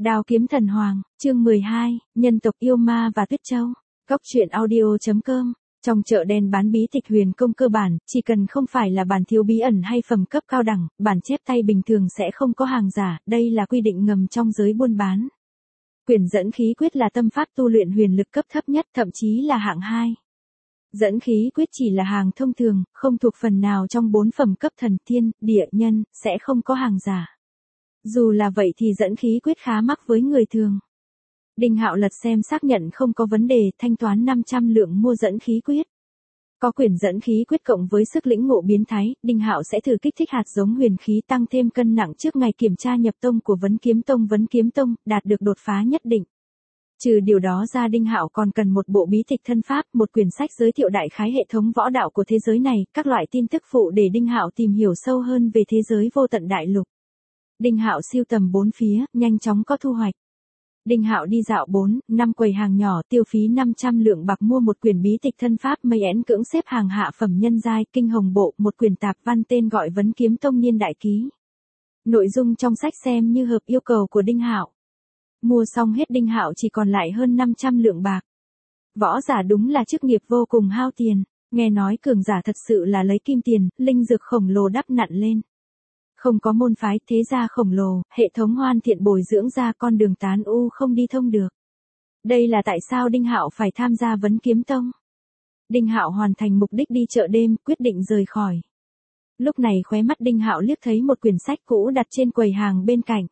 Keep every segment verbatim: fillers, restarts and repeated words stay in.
Đao kiếm thần hoàng, chương mười hai, nhân tộc yêu ma và Tuyết Châu. Góc truyện audio chấm com. Trong chợ đen bán bí tịch huyền công cơ bản, chỉ cần không phải là bản thiếu bí ẩn hay phẩm cấp cao đẳng, bản chép tay bình thường sẽ không có hàng giả, đây là quy định ngầm trong giới buôn bán. Quyển dẫn khí quyết là tâm pháp tu luyện huyền lực cấp thấp nhất, thậm chí là hạng hai. Dẫn khí quyết chỉ là hàng thông thường, không thuộc phần nào trong bốn phẩm cấp thần thiên, địa, nhân, sẽ không có hàng giả. Dù là vậy thì dẫn khí quyết khá mắc với người thường. Đinh Hạo lật xem xác nhận không có vấn đề, thanh toán năm trăm lượng mua dẫn khí quyết. Có quyển dẫn khí quyết cộng với sức lĩnh ngộ biến thái, Đinh Hạo sẽ thử kích thích hạt giống huyền khí tăng thêm cân nặng trước ngày kiểm tra nhập tông của Vấn Kiếm Tông. Vấn Kiếm Tông đạt được đột phá nhất định. Trừ điều đó ra, Đinh Hạo còn cần một bộ bí tịch thân pháp, một quyển sách giới thiệu đại khái hệ thống võ đạo của thế giới này, các loại tin tức phụ để Đinh Hạo tìm hiểu sâu hơn về thế giới vô tận đại lục. Đinh Hạo siêu tầm bốn phía, nhanh chóng có thu hoạch. Đinh Hạo đi dạo bốn, năm quầy hàng nhỏ, tiêu phí năm trăm lượng bạc mua một quyển bí tịch thân pháp mây én cưỡng xếp hàng hạ phẩm nhân giai, kinh hồng bộ, một quyển tạp văn tên gọi Vấn Kiếm Tông niên đại ký. Nội dung trong sách xem như hợp yêu cầu của Đinh Hạo. Mua xong hết, Đinh Hạo chỉ còn lại hơn năm trăm lượng bạc. Võ giả đúng là chức nghiệp vô cùng hao tiền, nghe nói cường giả thật sự là lấy kim tiền, linh dược khổng lồ đắp nặn lên. Không có môn phái, thế gia khổng lồ, hệ thống hoàn thiện bồi dưỡng ra con đường tán u không đi thông được. Đây là tại sao Đinh Hạo phải tham gia Vấn Kiếm Tông. Đinh Hạo hoàn thành mục đích đi chợ đêm, quyết định rời khỏi. Lúc này khóe mắt Đinh Hạo liếc thấy một quyển sách cũ đặt trên quầy hàng bên cạnh.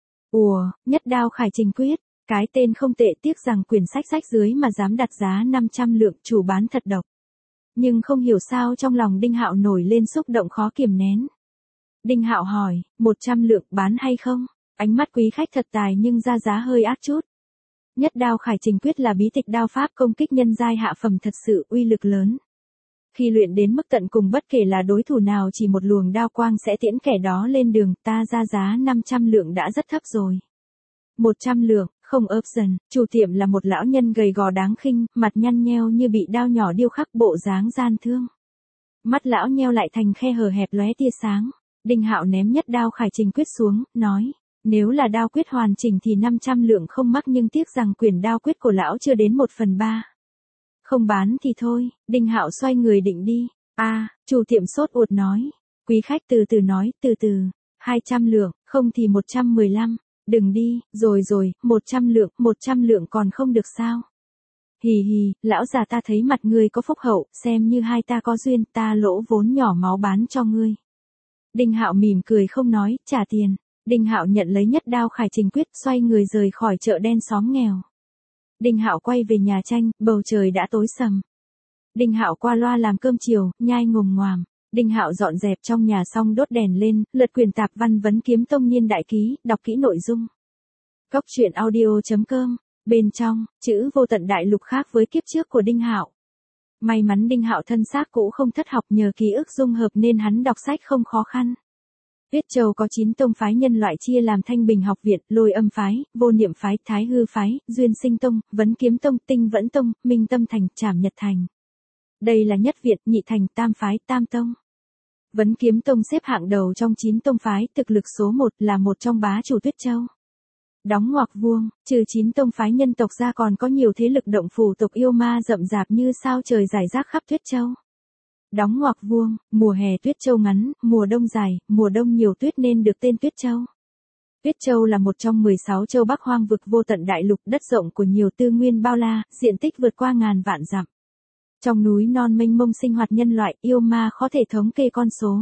Ùa, Nhất Đao Khải Trình Quyết, cái tên không tệ, tiếc rằng quyển sách sách dưới mà dám đặt giá năm trăm lượng, chủ bán thật độc. Nhưng không hiểu sao trong lòng Đinh Hạo nổi lên xúc động khó kiềm nén. Đinh Hạo hỏi, một trăm lượng bán hay không? Ánh mắt quý khách thật tài nhưng ra giá hơi ác chút. Nhất Đao Khải Trình Quyết là bí tịch đao pháp công kích nhân giai hạ phẩm thật sự uy lực lớn. Khi luyện đến mức tận cùng, bất kể là đối thủ nào chỉ một luồng đao quang sẽ tiễn kẻ đó lên đường, ta ra giá năm trăm lượng đã rất thấp rồi. một trăm lượng, không ớp dần, chủ tiệm là một lão nhân gầy gò đáng khinh, mặt nhăn nheo như bị đao nhỏ điêu khắc, bộ dáng gian thương. Mắt lão nheo lại thành khe hở hẹp lóe tia sáng. Đinh Hạo ném Nhất Đao Khải Trình Quyết xuống, nói, nếu là đao quyết hoàn chỉnh thì năm trăm lượng không mắc, nhưng tiếc rằng quyển đao quyết của lão chưa đến một phần ba. Không bán thì thôi. Đinh Hạo xoay người định đi. A, à, chủ tiệm sốt ruột nói, quý khách từ từ nói, từ từ, hai trăm lượng, không thì một trăm mười lăm, đừng đi, rồi rồi, một trăm lượng, một trăm lượng còn không được sao? Hì hì, lão già, ta thấy mặt ngươi có phúc hậu, xem như hai ta có duyên, ta lỗ vốn nhỏ máu bán cho ngươi. Đinh Hạo mỉm cười không nói, trả tiền. Đinh Hạo nhận lấy Nhất Đao Khải Trình Quyết, xoay người rời khỏi chợ đen xóm nghèo. Đinh Hạo quay về nhà tranh, bầu trời đã tối sầm. Đinh Hạo qua loa làm cơm chiều, nhai ngồm ngoàm. Đinh Hạo dọn dẹp trong nhà xong đốt đèn lên, lật quyển tạp văn Vấn Kiếm Tông niên đại ký, đọc kỹ nội dung. Góc truyện audio chấm com. Bên trong, chữ vô tận đại lục khác với kiếp trước của Đinh Hạo. May mắn Đinh Hạo thân xác cũ không thất học, nhờ ký ức dung hợp nên hắn đọc sách không khó khăn. Tuyết Châu có chín tông phái nhân loại chia làm Thanh Bình Học Viện, Lôi Âm Phái, Vô Niệm Phái, Thái Hư Phái, Duyên Sinh Tông, Vấn Kiếm Tông, Tinh Vẫn Tông, Minh Tâm Thành, Trảm Nhật Thành. Đây là nhất viện, nhị thành, tam phái, tam tông. Vấn Kiếm Tông xếp hạng đầu trong chín tông phái, thực lực số một, là một trong bá chủ Tuyết Châu. Đóng ngoặc vuông, trừ chín tông phái nhân tộc ra còn có nhiều thế lực động phủ tộc yêu ma rậm rạp như sao trời rải rác khắp Tuyết Châu. Đóng ngoặc vuông, mùa hè Tuyết Châu ngắn, mùa đông dài, mùa đông nhiều tuyết nên được tên Tuyết Châu. Tuyết Châu là một trong mười sáu châu Bắc hoang vực vô tận đại lục, đất rộng của nhiều tư nguyên bao la, diện tích vượt qua ngàn vạn dặm. Trong núi non mênh mông sinh hoạt nhân loại, yêu ma khó thể thống kê con số.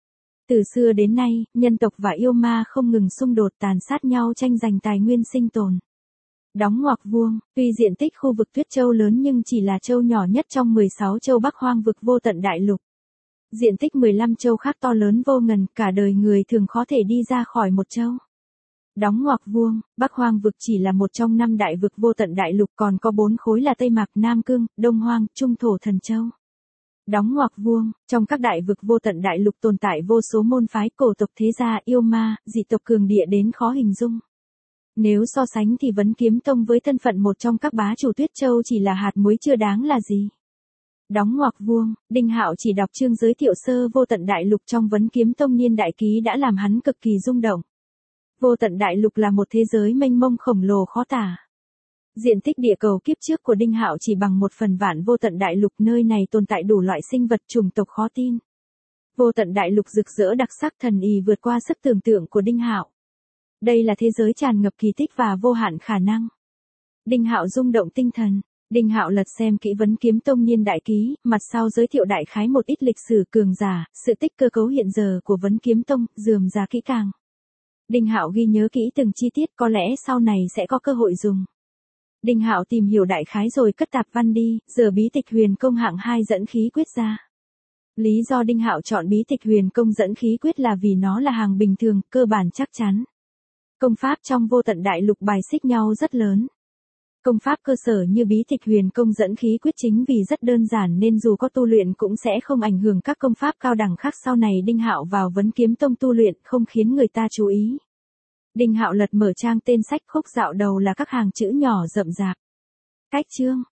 Từ xưa đến nay, nhân tộc và yêu ma không ngừng xung đột tàn sát nhau, tranh giành tài nguyên sinh tồn. Đóng ngoặc vuông, tuy diện tích khu vực Tuyết Châu lớn nhưng chỉ là châu nhỏ nhất trong mười sáu châu Bắc hoang vực vô tận đại lục. Diện tích mười lăm châu khác to lớn vô ngần, cả đời người thường khó thể đi ra khỏi một châu. Đóng ngoặc vuông, Bắc hoang vực chỉ là một trong năm đại vực vô tận đại lục, còn có bốn khối là Tây Mạc, Nam Cương, Đông Hoang, Trung Thổ, Thần Châu. Đóng ngoặc vuông, trong các đại vực vô tận đại lục tồn tại vô số môn phái, cổ tộc, thế gia, yêu ma, dị tộc cường địa đến khó hình dung. Nếu so sánh thì Vấn Kiếm Tông với thân phận một trong các bá chủ Tuyết Châu chỉ là hạt muối chưa đáng là gì. Đóng ngoặc vuông, Đinh Hạo chỉ đọc chương giới thiệu sơ vô tận đại lục trong Vấn Kiếm Tông niên đại ký đã làm hắn cực kỳ rung động. Vô tận đại lục là một thế giới mênh mông khổng lồ khó tả. Diện tích địa cầu kiếp trước của Đinh Hạo chỉ bằng một phần vạn vô tận đại lục, nơi này tồn tại đủ loại sinh vật chủng tộc khó tin. Vô tận đại lục rực rỡ đặc sắc thần y vượt qua sức tưởng tượng của Đinh Hạo. Đây là thế giới tràn ngập kỳ tích và vô hạn khả năng. Đinh Hạo rung động tinh thần. Đinh Hạo lật xem kỹ Vấn Kiếm Tông niên đại ký, mặt sau giới thiệu đại khái một ít lịch sử cường giả, sự tích cơ cấu hiện giờ của Vấn Kiếm Tông, rườm rà kỹ càng. Đinh Hạo ghi nhớ kỹ từng chi tiết, có lẽ sau này sẽ có cơ hội dùng. Đinh Hạo tìm hiểu đại khái rồi cất tạp văn đi, giờ bí tịch huyền công hạng hai dẫn khí quyết ra. Lý do Đinh Hạo chọn bí tịch huyền công dẫn khí quyết là vì nó là hàng bình thường, cơ bản chắc chắn. Công pháp trong vô tận đại lục bài xích nhau rất lớn. Công pháp cơ sở như bí tịch huyền công dẫn khí quyết chính vì rất đơn giản nên dù có tu luyện cũng sẽ không ảnh hưởng các công pháp cao đẳng khác sau này Đinh Hạo vào Vấn Kiếm Tông tu luyện không khiến người ta chú ý. Đinh Hạo lật mở trang tên sách, khúc dạo đầu là các hàng chữ nhỏ rậm rạp. Cách chương,